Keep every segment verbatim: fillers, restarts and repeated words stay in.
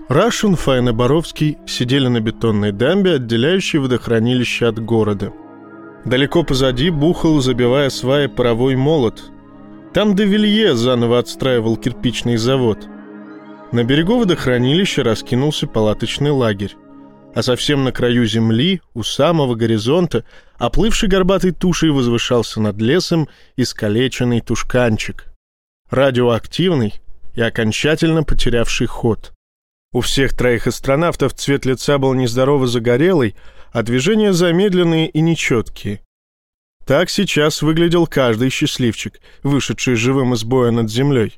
Рашен, Файн и Боровский сидели на бетонной дамбе, отделяющей водохранилище от города. Далеко позади бухал, забивая сваи, паровой молот. Там де Вилье заново отстраивал кирпичный завод. На берегу водохранилища раскинулся палаточный лагерь. А совсем на краю земли, у самого горизонта, оплывший горбатой тушей возвышался над лесом искалеченный тушканчик. Радиоактивный и окончательно потерявший ход. У всех троих астронавтов цвет лица был нездорово загорелый, а движения замедленные и нечеткие. Так сейчас выглядел каждый счастливчик, вышедший живым из боя над землей.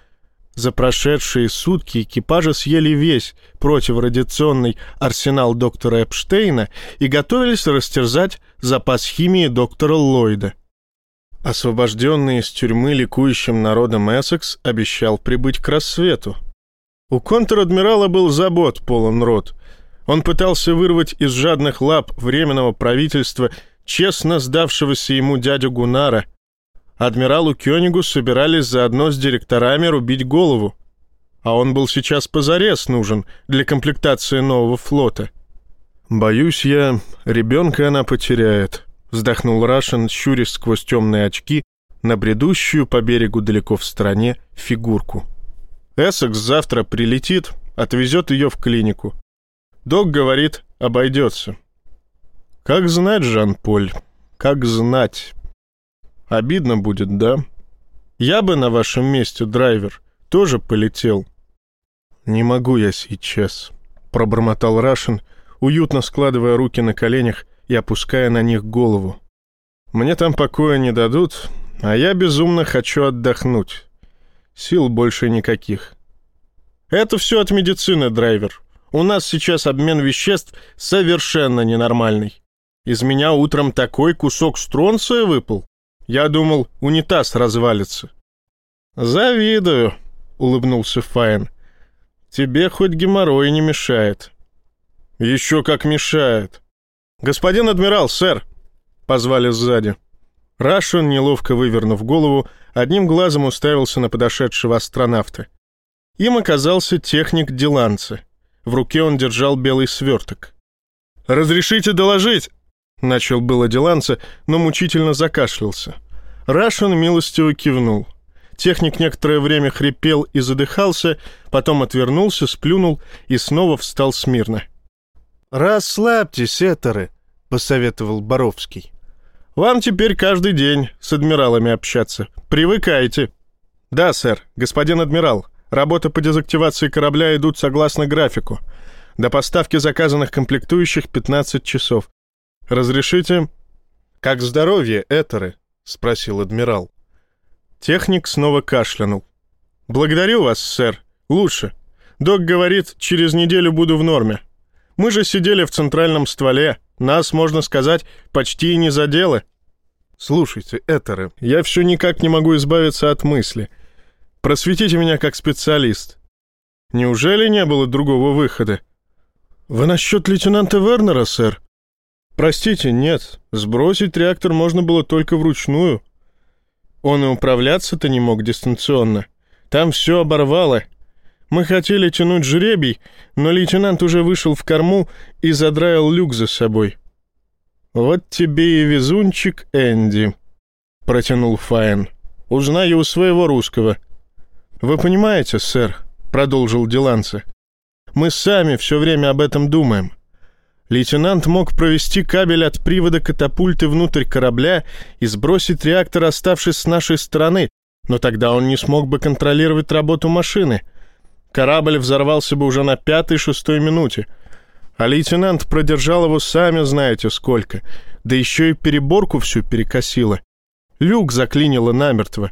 За прошедшие сутки экипажи съели весь противорадиационный арсенал доктора Эпштейна и готовились растерзать запас химии доктора Ллойда. Освобожденный из тюрьмы ликующим народом Эссекс обещал прибыть к рассвету. У контр-адмирала был забот полон рот. Он пытался вырвать из жадных лап Временного правительства честно сдавшегося ему дядю Гуннара. Адмиралу Кёнигу собирались заодно с директорами рубить голову. А он был сейчас позарез нужен для комплектации нового флота. «Боюсь я, ребенка она потеряет», — вздохнул Рашен, щурясь сквозь темные очки на бредущую по берегу далеко в стороне фигурку. «Эссекс завтра прилетит, отвезет ее в клинику. Док говорит, обойдется». «Как знать, Жан-Поль, как знать. Обидно будет, да? Я бы на вашем месте, драйвер, тоже полетел». «Не могу я сейчас», — пробормотал Рашен, уютно складывая руки на коленях и опуская на них голову. «Мне там покоя не дадут, а я безумно хочу отдохнуть. Сил больше никаких». «Это все от медицины, драйвер. У нас сейчас обмен веществ совершенно ненормальный. Из меня утром такой кусок стронция выпал. Я думал, унитаз развалится». «Завидую», — улыбнулся Файн. «Тебе хоть геморрой не мешает». «Еще как мешает». «Господин адмирал, сэр», — позвали сзади. Рашен, неловко вывернув голову, одним глазом уставился на подошедшего астронавта. Им оказался техник Диланце. В руке он держал белый сверток. «Разрешите доложить?» — начал было Диланце, но мучительно закашлялся. Рашен милостиво кивнул. Техник некоторое время хрипел и задыхался, потом отвернулся, сплюнул и снова встал смирно. «Расслабьтесь, этеры», — посоветовал Боровский. «Вам теперь каждый день с адмиралами общаться. Привыкайте». «Да, сэр, господин адмирал. Работы по дезактивации корабля идут согласно графику. До поставки заказанных комплектующих пятнадцать часов. Разрешите?» «Как здоровье, этеры?» — спросил адмирал. Техник снова кашлянул. «Благодарю вас, сэр. Лучше. Док говорит, через неделю буду в норме. Мы же сидели в центральном стволе. Нас, можно сказать, почти и не задело». «Слушайте, этеры, я все никак не могу избавиться от мысли. Просветите меня как специалист. Неужели не было другого выхода?» «Вы насчет лейтенанта Вернера, сэр?» «Простите, нет. Сбросить реактор можно было только вручную. Он и управляться-то не мог дистанционно. Там все оборвало. Мы хотели тянуть жребий, но лейтенант уже вышел в корму и задраил люк за собой». «Вот тебе и везунчик, Энди», — протянул Файн. «Узнаю у своего русского». «Вы понимаете, сэр», — продолжил Диланце, — «мы сами все время об этом думаем. Лейтенант мог провести кабель от привода катапульты внутрь корабля и сбросить реактор, оставшись с нашей стороны, но тогда он не смог бы контролировать работу машины. Корабль взорвался бы уже на пятой-шестой минуте. А лейтенант продержал его сами знаете сколько, да еще и переборку всю перекосило. Люк заклинило намертво.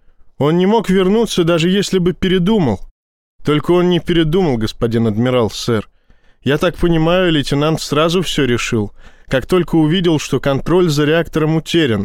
Он не мог вернуться, даже если бы передумал. Только он не передумал, господин адмирал, сэр. Я так понимаю, лейтенант сразу все решил, как только увидел, что контроль за реактором утерян.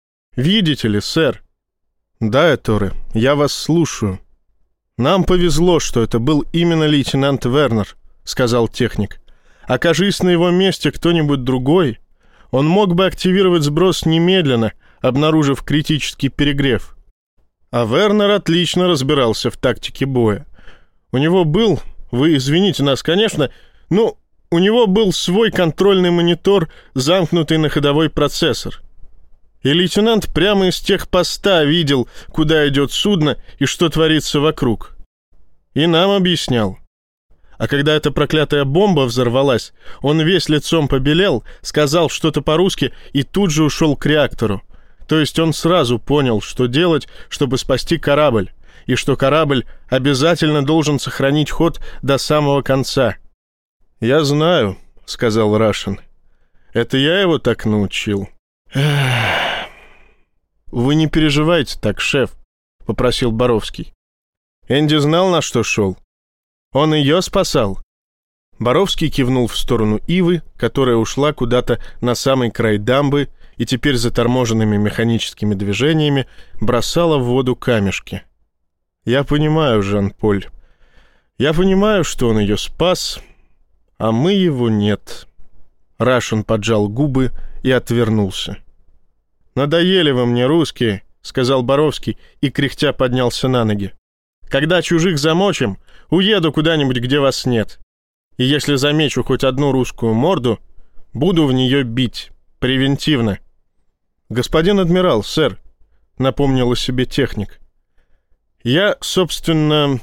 Видите ли, сэр?» «Да, этеры, я вас слушаю». «Нам повезло, что это был именно лейтенант Вернер», — сказал техник. «Окажись на его месте кто-нибудь другой, он мог бы активировать сброс немедленно, обнаружив критический перегрев. А Вернер отлично разбирался в тактике боя. У него был, вы извините нас, конечно, ну, у него был свой контрольный монитор, замкнутый на ходовой процессор. И лейтенант прямо из техпоста видел, куда идет судно и что творится вокруг. И нам объяснял. А когда эта проклятая бомба взорвалась, он весь лицом побелел, сказал что-то по-русски и тут же ушел к реактору. То есть он сразу понял, что делать, чтобы спасти корабль, и что корабль обязательно должен сохранить ход до самого конца. «Я знаю», — сказал Рашин. «Это я его так научил». «Вы не переживайте так, шеф», — попросил Боровский. «Энди знал, на что шел. Он ее спасал». Боровский кивнул в сторону Ивы, которая ушла куда-то на самый край дамбы и теперь заторможенными механическими движениями бросала в воду камешки. «Я понимаю, Жан-Поль. Я понимаю, что он ее спас, а мы его нет». Рашин поджал губы и отвернулся. «Надоели вы мне, русские», — сказал Боровский и кряхтя поднялся на ноги. «Когда чужих замочим, уеду куда-нибудь, где вас нет. И если замечу хоть одну русскую морду, буду в нее бить. Превентивно». «Господин адмирал, сэр», — напомнил о себе техник. «Я, собственно...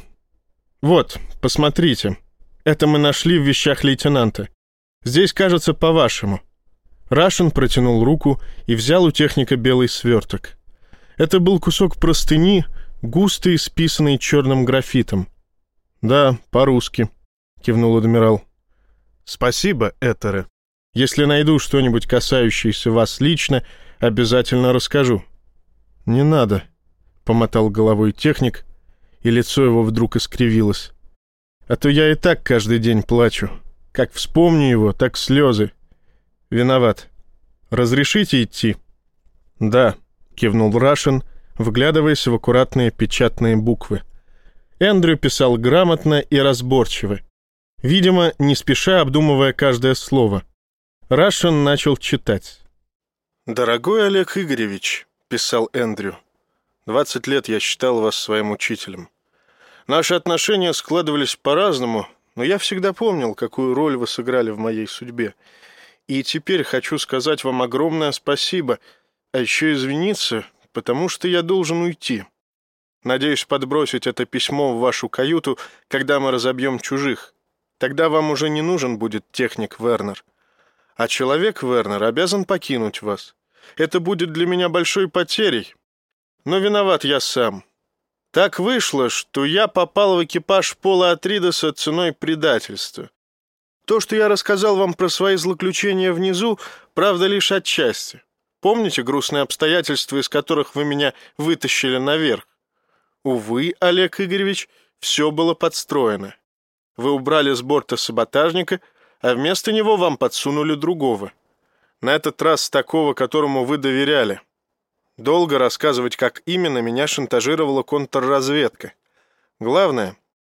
Вот, посмотрите. Это мы нашли в вещах лейтенанта. Здесь, кажется, по-вашему». Рашин протянул руку и взял у техника белый сверток. Это был кусок простыни, густо исписанный черным графитом. «Да, по-русски», — кивнул адмирал. «Спасибо, Этере. Если найду что-нибудь, касающееся вас лично, обязательно расскажу». «Не надо», — помотал головой техник, и лицо его вдруг искривилось. «А то я и так каждый день плачу. Как вспомню его, так слезы. Виноват. Разрешите идти?» «Да», — кивнул Рашин, вглядываясь в аккуратные печатные буквы. Эндрю писал грамотно и разборчиво, видимо, не спеша обдумывая каждое слово. Рашин начал читать. «Дорогой Олег Игоревич», — писал Эндрю, — «двадцать лет я считал вас своим учителем. Наши отношения складывались по-разному, но я всегда помнил, какую роль вы сыграли в моей судьбе. И теперь хочу сказать вам огромное спасибо, а еще извиниться, потому что я должен уйти. Надеюсь подбросить это письмо в вашу каюту, когда мы разобьем чужих. Тогда вам уже не нужен будет техник Вернер. А человек Вернер обязан покинуть вас. Это будет для меня большой потерей. Но виноват я сам. Так вышло, что я попал в экипаж Пола Атридеса ценой предательства. То, что я рассказал вам про свои злоключения внизу, правда лишь отчасти. Помните грустные обстоятельства, из которых вы меня вытащили наверх? Увы, Олег Игоревич, все было подстроено. Вы убрали с борта саботажника, а вместо него вам подсунули другого. На этот раз такого, которому вы доверяли. Долго рассказывать, как именно меня шантажировала контрразведка. Главное,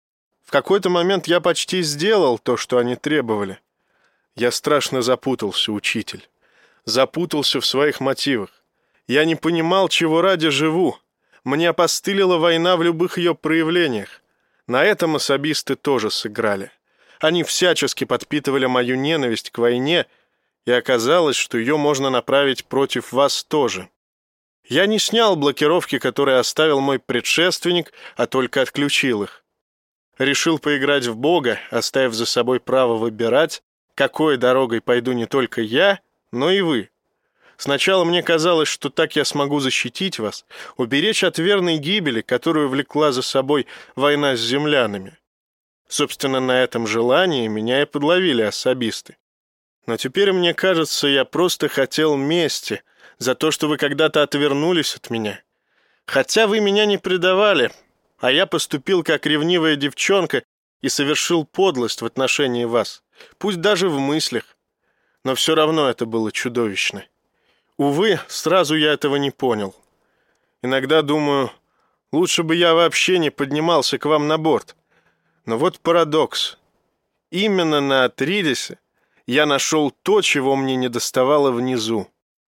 в какой-то момент я почти сделал то, что они требовали. Я страшно запутался, учитель. Запутался в своих мотивах. Я не понимал, чего ради живу. Мне опостылила война в любых ее проявлениях. На этом особисты тоже сыграли. Они всячески подпитывали мою ненависть к войне, и оказалось, что ее можно направить против вас тоже. Я не снял блокировки, которые оставил мой предшественник, а только отключил их. Решил поиграть в Бога, оставив за собой право выбирать, какой дорогой пойду не только я, но и вы. Сначала мне казалось, что так я смогу защитить вас, уберечь от верной гибели, которую влекла за собой война с землянами. Собственно, на этом желании меня и подловили особисты. Но теперь, мне кажется, я просто хотел мести за то, что вы когда-то отвернулись от меня. Хотя вы меня не предавали, а я поступил как ревнивая девчонка и совершил подлость в отношении вас, пусть даже в мыслях. Но все равно это было чудовищно. Увы, сразу я этого не понял. Иногда думаю, лучше бы я вообще не поднимался к вам на борт. Но вот парадокс. Именно на Атридесе я нашел то, чего мне недоставало внизу.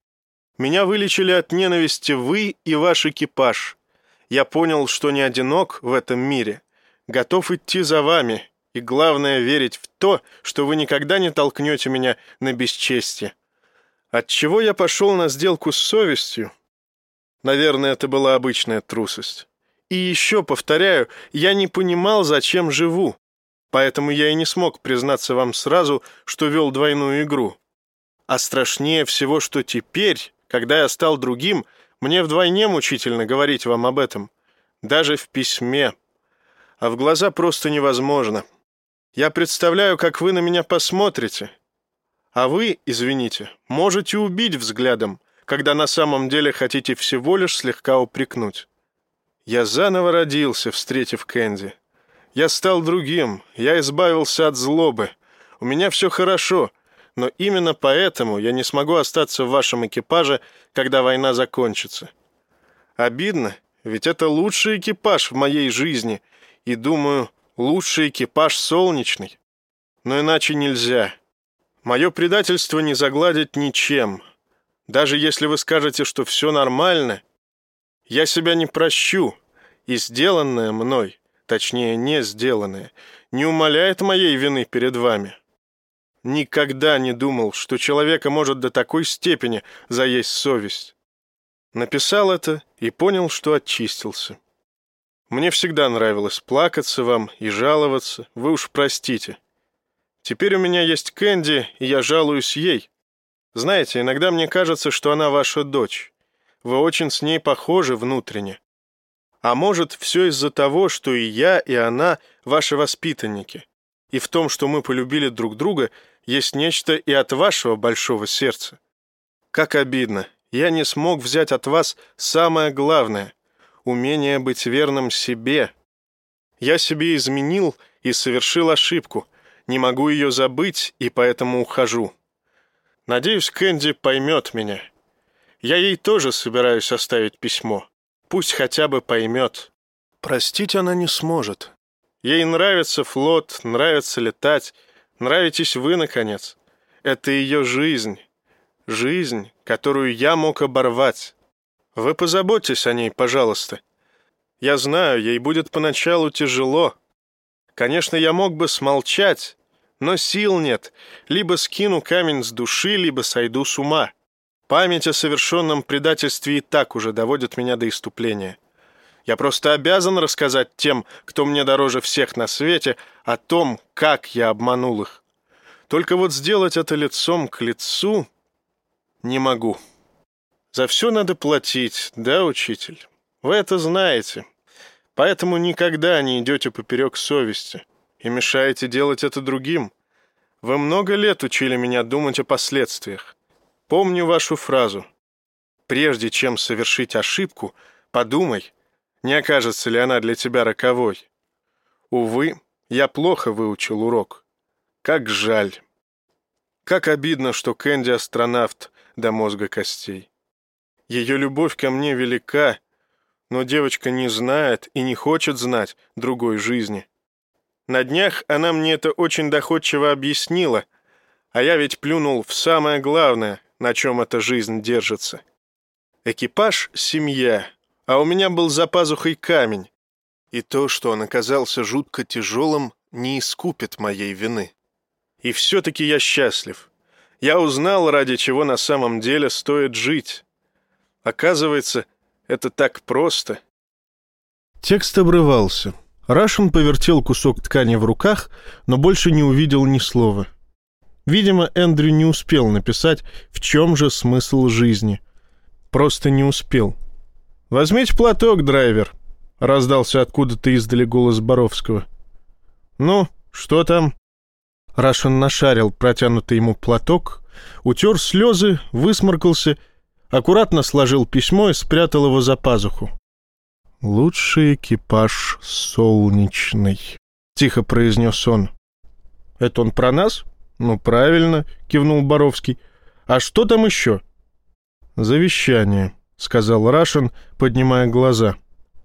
Меня вылечили от ненависти вы и ваш экипаж. Я понял, что не одинок в этом мире, готов идти за вами И главное — верить в то, что вы никогда не толкнете меня на бесчестье. Отчего я пошел на сделку с совестью? Наверное, это была обычная трусость. И еще, повторяю, я не понимал, зачем живу. Поэтому я и не смог признаться вам сразу, что вел двойную игру. А страшнее всего, что теперь, когда я стал другим, мне вдвойне мучительно говорить вам об этом. Даже в письме. А в глаза просто невозможно. Я представляю, как вы на меня посмотрите. А вы, извините, можете убить взглядом, когда на самом деле хотите всего лишь слегка упрекнуть. Я заново родился, встретив Кэнди. Я стал другим, я избавился от злобы. У меня все хорошо, но именно поэтому я не смогу остаться в вашем экипаже, когда война закончится. Обидно, ведь это лучший экипаж в моей жизни, и, думаю, лучший экипаж солнечный. Но иначе нельзя. Мое предательство не загладить ничем. Даже если вы скажете, что все нормально, я себя не прощу, и сделанное мной, точнее, не сделанное, не умаляет моей вины перед вами. Никогда не думал, что человека может до такой степени заесть совесть. Написал это и понял, что очистился. Мне всегда нравилось плакаться вам и жаловаться, вы уж простите. Теперь у меня есть Кэнди, и я жалуюсь ей. Знаете, иногда мне кажется, что она ваша дочь. Вы очень с ней похожи внутренне. А может, все из-за того, что и я, и она ваши воспитанники. И в том, что мы полюбили друг друга, есть нечто и от вашего большого сердца. Как обидно, я не смог взять от вас самое главное — умение быть верным себе. Я себе изменил и совершил ошибку. Не могу ее забыть, и поэтому ухожу. Надеюсь, Кэнди поймет меня. Я ей тоже собираюсь оставить письмо. Пусть хотя бы поймет. Простить она не сможет. Ей нравится флот, нравится летать. Нравитесь вы, наконец. Это ее жизнь. Жизнь, которую я мог оборвать. Вы позаботьтесь о ней, пожалуйста. Я знаю, ей будет поначалу тяжело. Конечно, я мог бы смолчать, но сил нет. Либо скину камень с души, либо сойду с ума. Память о совершенном предательстве и так уже доводит меня до исступления. Я просто обязан рассказать тем, кто мне дороже всех на свете, о том, как я обманул их. Только вот сделать это лицом к лицу не могу. За все надо платить, да, учитель? Вы это знаете. Поэтому никогда не идете поперек совести и мешаете делать это другим. Вы много лет учили меня думать о последствиях. Помню вашу фразу. Прежде чем совершить ошибку, подумай, не окажется ли она для тебя роковой. Увы, я плохо выучил урок. Как жаль. Как обидно, что Кэнди астронавт до мозга костей. Ее любовь ко мне велика, но девочка не знает и не хочет знать другой жизни. На днях она мне это очень доходчиво объяснила, а я ведь плюнул в самое главное, на чем эта жизнь держится. Экипаж — семья, а у меня был за пазухой камень, и то, что он оказался жутко тяжелым, не искупит моей вины. И все-таки я счастлив. Я узнал, ради чего на самом деле стоит жить. Оказывается, это так просто. Текст обрывался. Рашен повертел кусок ткани в руках, но больше не увидел ни слова. Видимо, Эндрю не успел написать, в чем же смысл жизни. Просто не успел. «Возьмите платок, драйвер», — раздался откуда-то издали голос Боровского. «Ну, что там?» Рашен нашарил протянутый ему платок, утер слезы, высморкался, аккуратно сложил письмо и спрятал его за пазуху. «Лучший экипаж солнечный», — тихо произнес он. «Это он про нас?» «Ну, правильно», — кивнул Боровский. «А что там еще?» «Завещание», — сказал Рашен, поднимая глаза.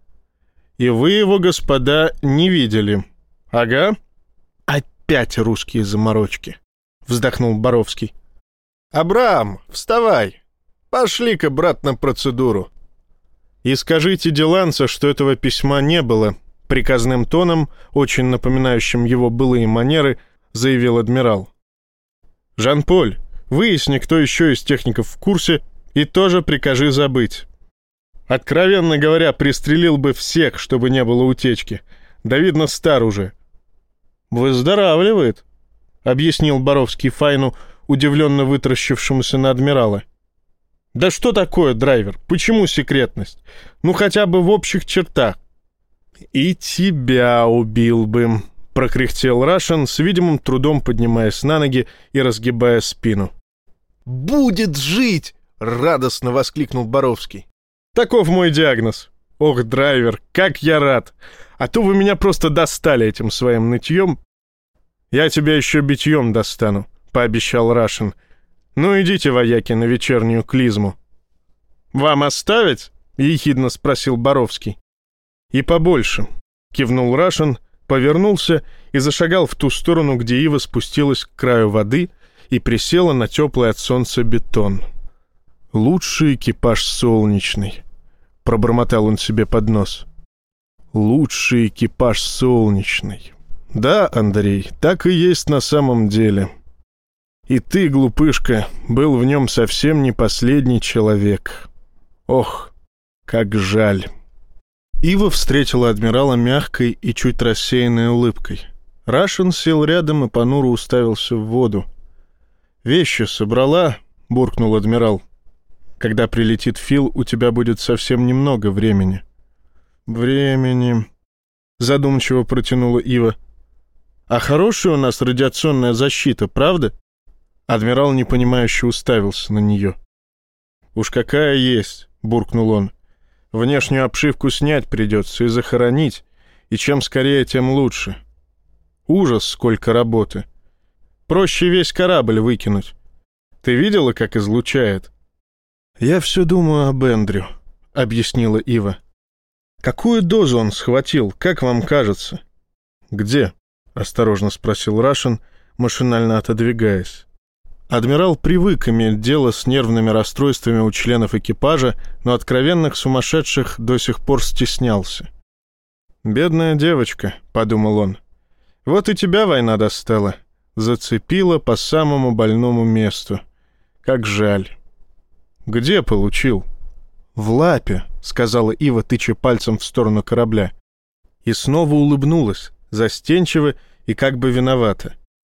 «И вы его, господа, не видели?» «Ага». «Опять русские заморочки», — вздохнул Боровский. «Абрам, вставай! Пошли-ка, брат, на процедуру». «И скажите Деланца, что этого письма не было», — приказным тоном, очень напоминающим его былые манеры, заявил адмирал. «Жан-Поль, выясни, кто еще из техников в курсе, и тоже прикажи забыть. Откровенно говоря, пристрелил бы всех, чтобы не было утечки. Да, видно, стар уже». «Выздоравливает», — объяснил Боровский Файну, удивленно вытаращившемуся на адмирала. «Да что такое, драйвер? Почему секретность? Ну, хотя бы в общих чертах». «И тебя убил бы», — прокряхтел Рашен, с видимым трудом поднимаясь на ноги и разгибая спину. «Будет жить!» — радостно воскликнул Боровский. «Таков мой диагноз. Ох, драйвер, как я рад! А то вы меня просто достали этим своим нытьем». «Я тебя еще битьем достану», — пообещал Рашен. «Ну, идите, вояки, на вечернюю клизму». «Вам оставить?» — ехидно спросил Боровский. «И побольше», — кивнул Рашен, повернулся и зашагал в ту сторону, где Ива спустилась к краю воды и присела на теплый от солнца бетон. «Лучший экипаж солнечный», — пробормотал он себе под нос. «Лучший экипаж солнечный. Да, Андрей, так и есть на самом деле. И ты, глупышка, был в нем совсем не последний человек. Ох, как жаль». Ива встретила адмирала мягкой и чуть рассеянной улыбкой. Рашен сел рядом и понуро уставился в воду. «Вещи собрала?» — буркнул адмирал. «Когда прилетит Фил, у тебя будет совсем немного времени». «Времени...» — задумчиво протянула Ива. «А хорошая у нас радиационная защита, правда?» Адмирал непонимающе уставился на нее. «Уж какая есть!» — буркнул он. «Внешнюю обшивку снять придется и захоронить, и чем скорее, тем лучше. Ужас, сколько работы. Проще весь корабль выкинуть. Ты видела, как излучает?» «Я все думаю об Эндрю», — объяснила Ива. «Какую дозу он схватил, как вам кажется?» «Где?» — осторожно спросил Рашен, машинально отодвигаясь. Адмирал привык иметь дело с нервными расстройствами у членов экипажа, но откровенных сумасшедших до сих пор стеснялся. «Бедная девочка», — подумал он. «Вот и тебя война достала. Зацепила по самому больному месту. Как жаль». «Где получил?» «В лапе», — сказала Ива, тыча пальцем в сторону корабля. И снова улыбнулась, застенчиво и как бы виновата.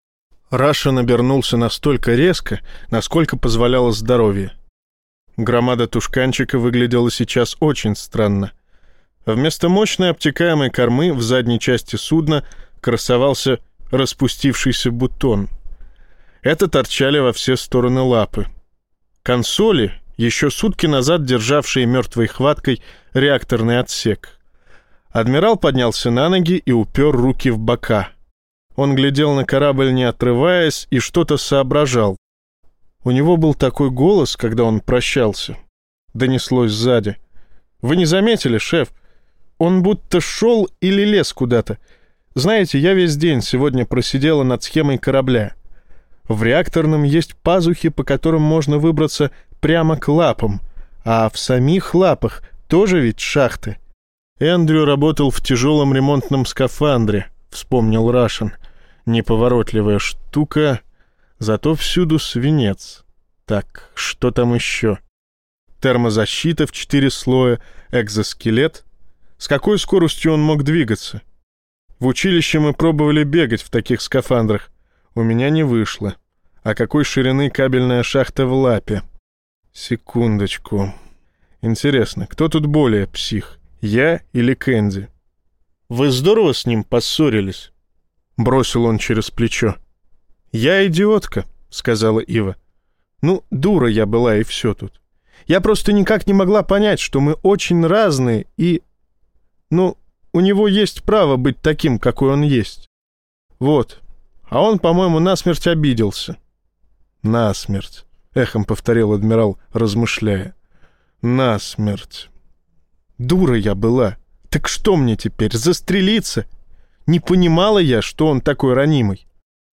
Рашен обернулся настолько резко, насколько позволяло здоровье. Громада тушканчика выглядела сейчас очень странно. Вместо мощной обтекаемой кормы в задней части судна красовался распустившийся бутон. Это торчали во все стороны лапы. Консоли, еще сутки назад державшие мертвой хваткой реакторный отсек. Адмирал поднялся на ноги и упер руки в бока. Он глядел на корабль, не отрываясь, и что-то соображал. У него был такой голос, когда он прощался. Донеслось сзади. «Вы не заметили, шеф? Он будто шел или лез куда-то. Знаете, я весь день сегодня просидела над схемой корабля. В реакторном есть пазухи, по которым можно выбраться прямо к лапам, а в самих лапах тоже ведь шахты». «Эндрю работал в тяжелом ремонтном скафандре», — вспомнил Рашен. «Неповоротливая штука, зато всюду свинец. Так, что там еще? Термозащита в четыре слоя, экзоскелет. С какой скоростью он мог двигаться? В училище мы пробовали бегать в таких скафандрах. У меня не вышло. А какой ширины кабельная шахта в лапе? Секундочку. Интересно, кто тут более псих, я или Кэнди?» «Вы здорово с ним поссорились?» — бросил он через плечо. «Я идиотка», — сказала Ива. «Ну, дура я была, и все тут. Я просто никак не могла понять, что мы очень разные, и... Ну, у него есть право быть таким, какой он есть. Вот. А он, по-моему, насмерть обиделся». «Насмерть», — эхом повторил адмирал, размышляя. «Насмерть. Дура я была. Так что мне теперь, застрелиться? Не понимала я, что он такой ранимый».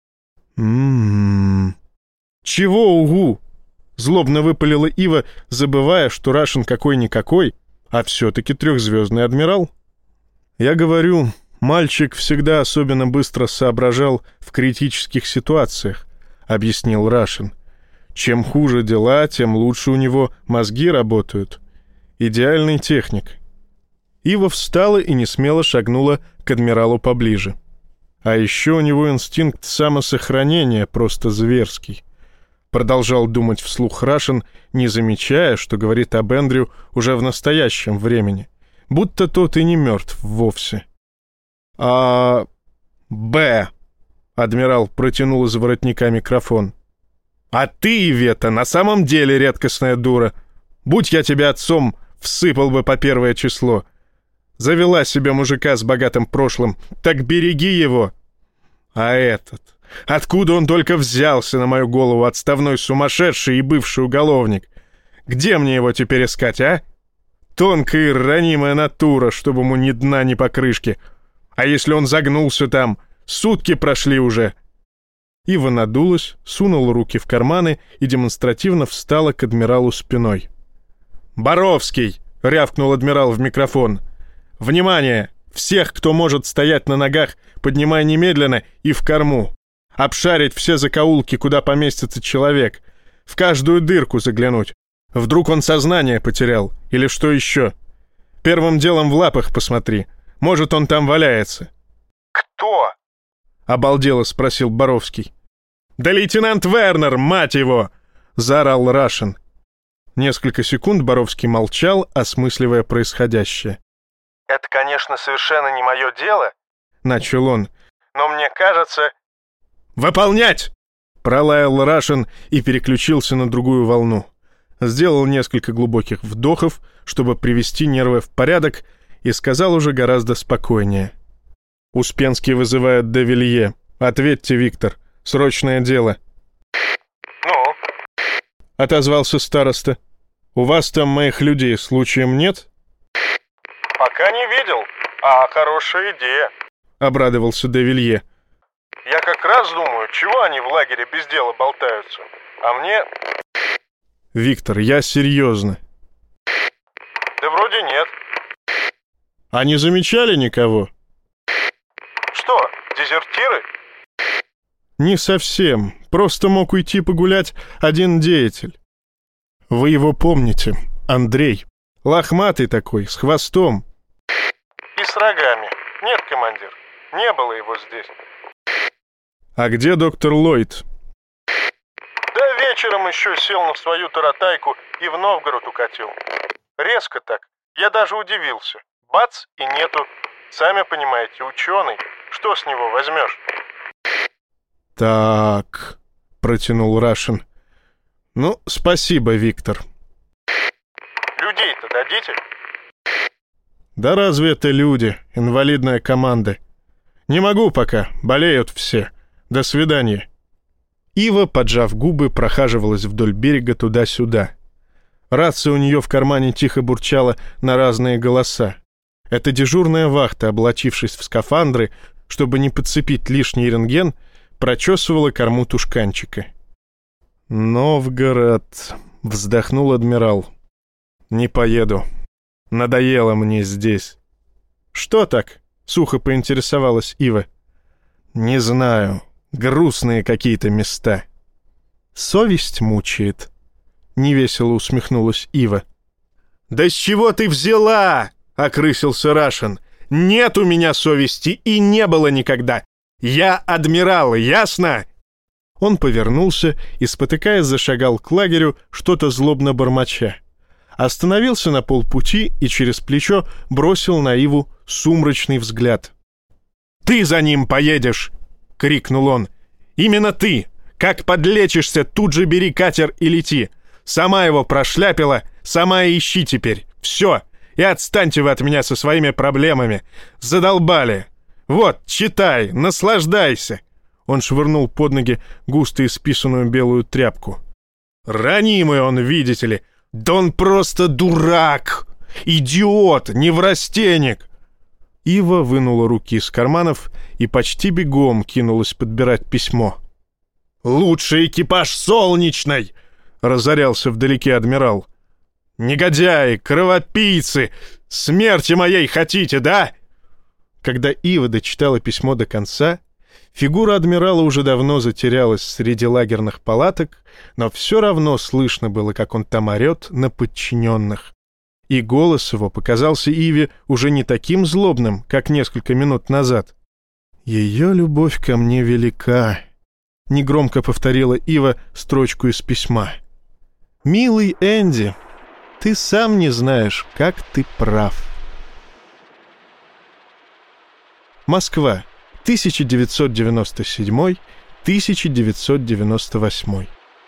«М-м-м». «Чего угу?» — злобно выпалила Ива, забывая, что Рашен какой-никакой, а все-таки трехзвездный адмирал. Я говорю, мальчик всегда особенно быстро соображал в критических ситуациях, объяснил Рашин. Чем хуже дела, тем лучше у него мозги работают. Идеальный техник. Ива встала и несмело шагнула к адмиралу поближе. А еще у него инстинкт самосохранения просто зверский. Продолжал думать вслух Рашин, не замечая, что говорит об Эндрю уже в настоящем времени. Будто тот и не мертв вовсе. «А... Б...» — адмирал протянул из воротника микрофон. «А ты, Ивета, на самом деле редкостная дура. Будь я тебе отцом, всыпал бы по первое число. Завела себе мужика с богатым прошлым, так береги его. А этот... Откуда он только взялся на мою голову, отставной сумасшедший и бывший уголовник? Где мне его теперь искать, а? Тонкая и ранимая натура, чтобы ему ни дна, ни покрышки. А если он загнулся там? Сутки прошли уже». Ива надулась, сунула руки в карманы и демонстративно встала к адмиралу спиной. «Боровский!» — рявкнул адмирал в микрофон. «Внимание! Всех, кто может стоять на ногах, поднимай немедленно и в корму. Обшарить все закоулки, куда поместится человек. В каждую дырку заглянуть. Вдруг он сознание потерял, или что еще? Первым делом в лапах посмотри. Может, он там валяется». «Кто?» — обалдело спросил Боровский. «Да лейтенант Вернер, мать его!» — заорал Рашин. Несколько секунд Боровский молчал, осмысливая происходящее. «Это, конечно, совершенно не мое дело», — начал он. «но мне кажется...» «Выполнять!» — пролаял Рашин и переключился на другую волну. Сделал несколько глубоких вдохов, чтобы привести нервы в порядок, и сказал уже гораздо спокойнее. «Успенский вызывает де Вилье. Ответьте, Виктор. Срочное дело». «Ну?» — отозвался староста. «У вас там моих людей случаем нет?» «Пока не видел. А хорошая идея», — обрадовался де Вилье. «Я как раз думаю, чего они в лагере без дела болтаются. А мне...» «Виктор, я серьезно». «Да вроде нет». «А не замечали никого?» «Что, дезертиры?» «Не совсем. Просто мог уйти погулять один деятель. Вы его помните, Андрей. Лохматый такой, с хвостом». «И с рогами. Нет, командир, не было его здесь». «А где доктор Ллойд?» «Да вечером еще сел на свою таратайку и в Новгород укатил. Резко так. Я даже удивился. Бац, и нету. Сами понимаете, ученый. Что с него возьмешь?» «Так», — протянул Рашин. «Ну, спасибо, Виктор». «Людей-то дадите?» «Да разве это люди, инвалидная команда? Не могу пока, болеют все. До свидания». Ива, поджав губы, прохаживалась вдоль берега туда-сюда. Рация у нее в кармане тихо бурчала на разные голоса. Эта дежурная вахта, облачившись в скафандры, чтобы не подцепить лишний рентген, прочесывала корму тушканчика. «Новгород», — вздохнул адмирал. «Не поеду. Надоело мне здесь». «Что так?» — сухо поинтересовалась Ива. «Не знаю. Грустные какие-то места». «Совесть мучает», — невесело усмехнулась Ива. «Да с чего ты взяла?» — окрысился Рашин. «Нет у меня совести и не было никогда. Я адмирал, ясно?» Он повернулся и, спотыкаясь, зашагал к лагерю, что-то злобно бормоча. Остановился на полпути и через плечо бросил на Иву сумрачный взгляд. «Ты за ним поедешь!» — крикнул он. «Именно ты! Как подлечишься, тут же бери катер и лети! Сама его прошляпила, сама и ищи теперь! Все! И отстаньте вы от меня со своими проблемами! Задолбали! Вот, читай, наслаждайся!» Он швырнул под ноги густо исписанную белую тряпку. «Ранимый он, видите ли! Да он просто дурак! Идиот, неврастенник!» Ива вынула руки из карманов и почти бегом кинулась подбирать письмо. «Лучший экипаж Солнечной!» — разорялся вдалеке адмирал. «Негодяи, кровопийцы! Смерти моей хотите, да? Когда Ива дочитала письмо до конца, фигура адмирала уже давно затерялась среди лагерных палаток, но все равно слышно было, как он там орет на подчиненных. И голос его показался Иве уже не таким злобным, как несколько минут назад. «Ее любовь ко мне велика», — негромко повторила Ива строчку из письма. «Милый Энди, ты сам не знаешь, как ты прав». Москва, тысяча девятьсот девяносто седьмой — тысяча девятьсот девяносто восьмой.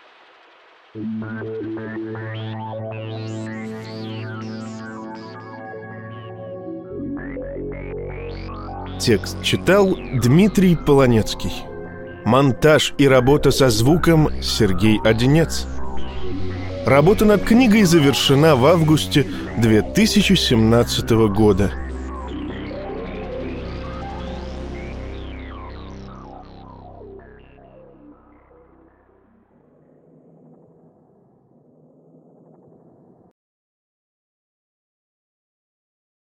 Текст читал Дмитрий Полонецкий. Монтаж и работа со звуком Сергей Одинец. Работа над книгой завершена в августе две тысячи семнадцатого года.